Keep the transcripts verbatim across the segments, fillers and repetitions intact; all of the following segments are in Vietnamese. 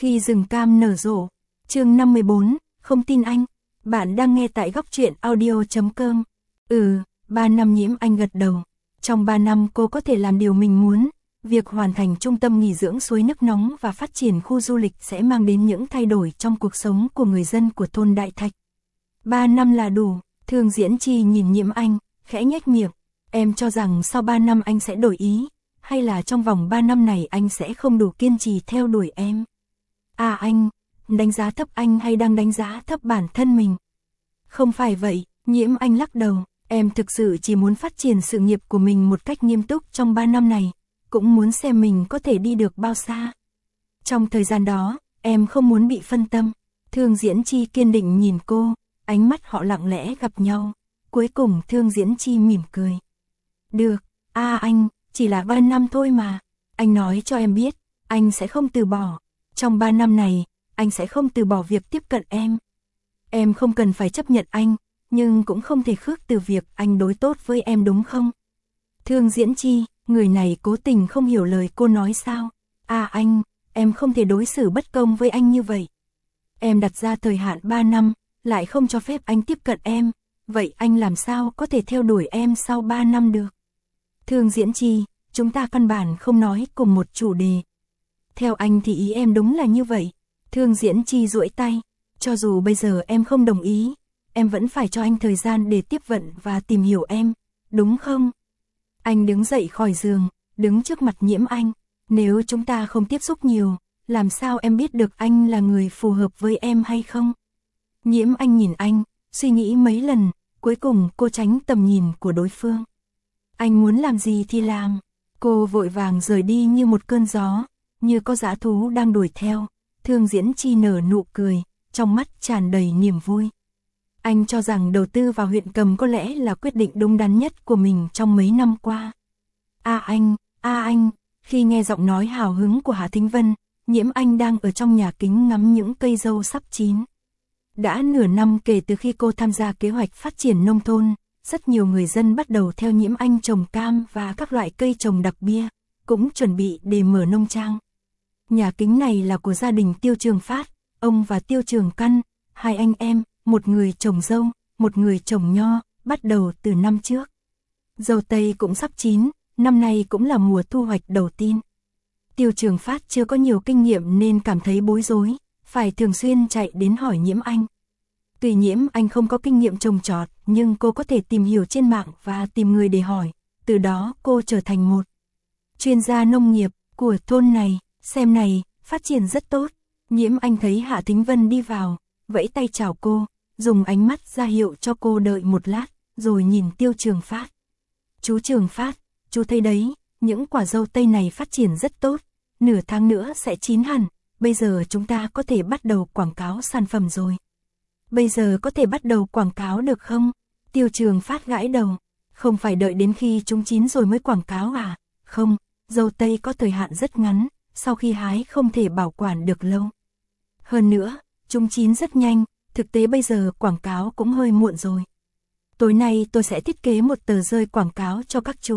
Khi rừng cam nở rộ. Chương năm mươi bốn, không tin anh. Bạn đang nghe tại góc truyện audio chấm com. Ừ, ba năm Nhiễm Anh gật đầu. Trong ba năm cô có thể làm điều mình muốn. Việc hoàn thành trung tâm nghỉ dưỡng suối nước nóng và phát triển khu du lịch sẽ mang đến những thay đổi trong cuộc sống của người dân của thôn Đại Thạch. Ba năm là đủ. Thương Diễn Chi nhìn Nhiễm Anh, khẽ nhếch miệng. Em cho rằng sau ba năm anh sẽ đổi ý, hay là trong vòng ba năm này anh sẽ không đủ kiên trì theo đuổi em? À anh, đánh giá thấp anh hay đang đánh giá thấp bản thân mình? Không phải vậy, Nhiễm Anh lắc đầu, em thực sự chỉ muốn phát triển sự nghiệp của mình một cách nghiêm túc trong ba năm này, cũng muốn xem mình có thể đi được bao xa. Trong thời gian đó, em không muốn bị phân tâm. Thương Diễn Chi kiên định nhìn cô, ánh mắt họ lặng lẽ gặp nhau. Cuối cùng Thương Diễn Chi mỉm cười. Được, à anh, chỉ là ba năm thôi mà. Anh nói cho em biết, anh sẽ không từ bỏ. Trong ba năm này, anh sẽ không từ bỏ việc tiếp cận em. Em không cần phải chấp nhận anh, nhưng cũng không thể khước từ việc anh đối tốt với em đúng không? Thương Diễn Chi, người này cố tình không hiểu lời cô nói sao? À anh, em không thể đối xử bất công với anh như vậy. Em đặt ra thời hạn ba năm, lại không cho phép anh tiếp cận em. Vậy anh làm sao có thể theo đuổi em sau ba năm được? Thương Diễn Chi, chúng ta căn bản không nói cùng một chủ đề. Theo anh thì ý em đúng là như vậy. Thương Diễn Chi duỗi tay. Cho dù bây giờ em không đồng ý, em vẫn phải cho anh thời gian để tiếp vận và tìm hiểu em, đúng không? Anh đứng dậy khỏi giường, đứng trước mặt Nhiễm Anh. Nếu chúng ta không tiếp xúc nhiều, làm sao em biết được anh là người phù hợp với em hay không? Nhiễm Anh nhìn anh, suy nghĩ mấy lần, cuối cùng cô tránh tầm nhìn của đối phương. Anh muốn làm gì thì làm. Cô vội vàng rời đi như một cơn gió, như có dã thú đang đuổi theo. Thương Diễn Chi nở nụ cười, trong mắt tràn đầy niềm vui. Anh cho rằng đầu tư vào huyện Cầm có lẽ là quyết định đúng đắn nhất của mình trong mấy năm qua. À anh, à anh, khi nghe giọng nói hào hứng của Hạ Thính Vân, Nhiễm Anh đang ở trong nhà kính ngắm những cây dâu sắp chín. Đã nửa năm kể từ khi cô tham gia kế hoạch phát triển nông thôn, rất nhiều người dân bắt đầu theo Nhiễm Anh trồng cam và các loại cây trồng đặc bia, cũng chuẩn bị để mở nông trang. Nhà kính này là của gia đình Tiêu Trường Phát, ông và Tiêu Trường Căn, hai anh em, một người trồng dâu, một người trồng nho, bắt đầu từ năm trước. Dâu tây cũng sắp chín, năm nay cũng là mùa thu hoạch đầu tiên. Tiêu Trường Phát chưa có nhiều kinh nghiệm nên cảm thấy bối rối, phải thường xuyên chạy đến hỏi Nhiễm Anh. Tuy Nhiễm Anh không có kinh nghiệm trồng trọt, nhưng cô có thể tìm hiểu trên mạng và tìm người để hỏi, từ đó cô trở thành một chuyên gia nông nghiệp của thôn này. Xem này, phát triển rất tốt. Nhiễm Anh thấy Hạ Thính Vân đi vào, vẫy tay chào cô, dùng ánh mắt ra hiệu cho cô đợi một lát, rồi nhìn Tiêu Trường Phát. Chú Trường Phát, chú thấy đấy, những quả dâu tây này phát triển rất tốt, nửa tháng nữa sẽ chín hẳn, bây giờ chúng ta có thể bắt đầu quảng cáo sản phẩm rồi. Bây giờ có thể bắt đầu quảng cáo được không? Tiêu Trường Phát gãi đầu, không phải đợi đến khi chúng chín rồi mới quảng cáo à? Không, dâu tây có thời hạn rất ngắn, sau khi hái không thể bảo quản được lâu. Hơn nữa, chúng chín rất nhanh, thực tế bây giờ quảng cáo cũng hơi muộn rồi. Tối nay tôi sẽ thiết kế một tờ rơi quảng cáo cho các chú.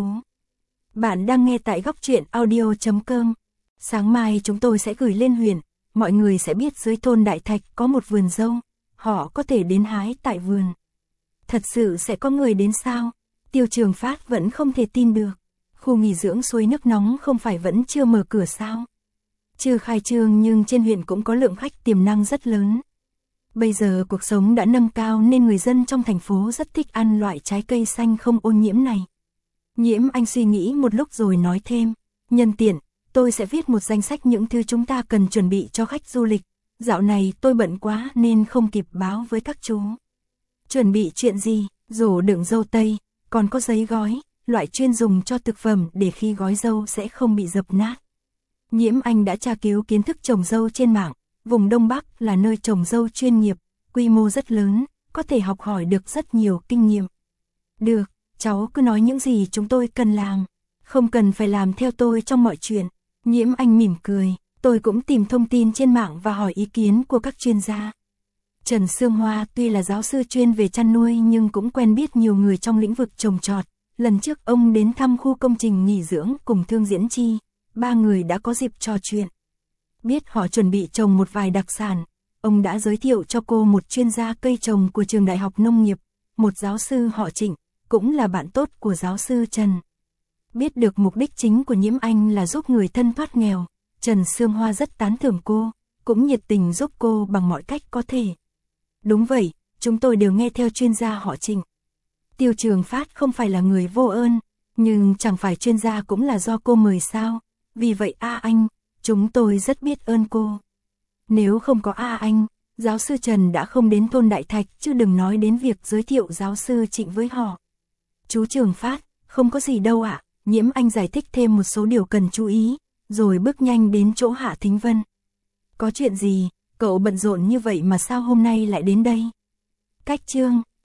Bạn đang nghe tại góc truyện audio chấm com. Sáng mai chúng tôi sẽ gửi lên huyện, mọi người sẽ biết dưới thôn Đại Thạch có một vườn dâu, họ có thể đến hái tại vườn. Thật sự sẽ có người đến sao? Tiêu Trường Phát vẫn không thể tin được. Khu nghỉ dưỡng suối nước nóng không phải vẫn chưa mở cửa sao? Chưa khai trương nhưng trên huyện cũng có lượng khách tiềm năng rất lớn. Bây giờ cuộc sống đã nâng cao nên người dân trong thành phố rất thích ăn loại trái cây xanh không ô nhiễm này. Nhiễm Anh suy nghĩ một lúc rồi nói thêm, nhân tiện, tôi sẽ viết một danh sách những thứ chúng ta cần chuẩn bị cho khách du lịch. Dạo này tôi bận quá nên không kịp báo với các chú. Chuẩn bị chuyện gì? Rổ đựng dâu tây, còn có giấy gói, loại chuyên dùng cho thực phẩm để khi gói dâu sẽ không bị dập nát. Nhiễm Anh đã tra cứu kiến thức trồng dâu trên mạng, vùng Đông Bắc là nơi trồng dâu chuyên nghiệp, quy mô rất lớn, có thể học hỏi được rất nhiều kinh nghiệm. Được, cháu cứ nói những gì chúng tôi cần làm, không cần phải làm theo tôi trong mọi chuyện. Nhiễm Anh mỉm cười, tôi cũng tìm thông tin trên mạng và hỏi ý kiến của các chuyên gia. Trần Sương Hoa tuy là giáo sư chuyên về chăn nuôi nhưng cũng quen biết nhiều người trong lĩnh vực trồng trọt. Lần trước ông đến thăm khu công trình nghỉ dưỡng cùng Thương Diễn Chi, ba người đã có dịp trò chuyện. Biết họ chuẩn bị trồng một vài đặc sản, ông đã giới thiệu cho cô một chuyên gia cây trồng của trường Đại học Nông nghiệp, một giáo sư họ Trịnh, cũng là bạn tốt của giáo sư Trần. Biết được mục đích chính của Nhiễm Anh là giúp người thân thoát nghèo, Trần Sương Hoa rất tán thưởng cô, cũng nhiệt tình giúp cô bằng mọi cách có thể. Đúng vậy, chúng tôi đều nghe theo chuyên gia họ Trịnh. Tiêu Trường Phát không phải là người vô ơn, nhưng chẳng phải chuyên gia cũng là do cô mời sao, vì vậy A Anh, chúng tôi rất biết ơn cô. Nếu không có A Anh, giáo sư Trần đã không đến thôn Đại Thạch, chứ đừng nói đến việc giới thiệu giáo sư Trịnh với họ. Chú Trường Phát, không có gì đâu ạ, Nhiễm Anh giải thích thêm một số điều cần chú ý, rồi bước nhanh đến chỗ Hạ Thính Vân. Có chuyện gì, cậu bận rộn như vậy mà sao hôm nay lại đến đây? Cách chương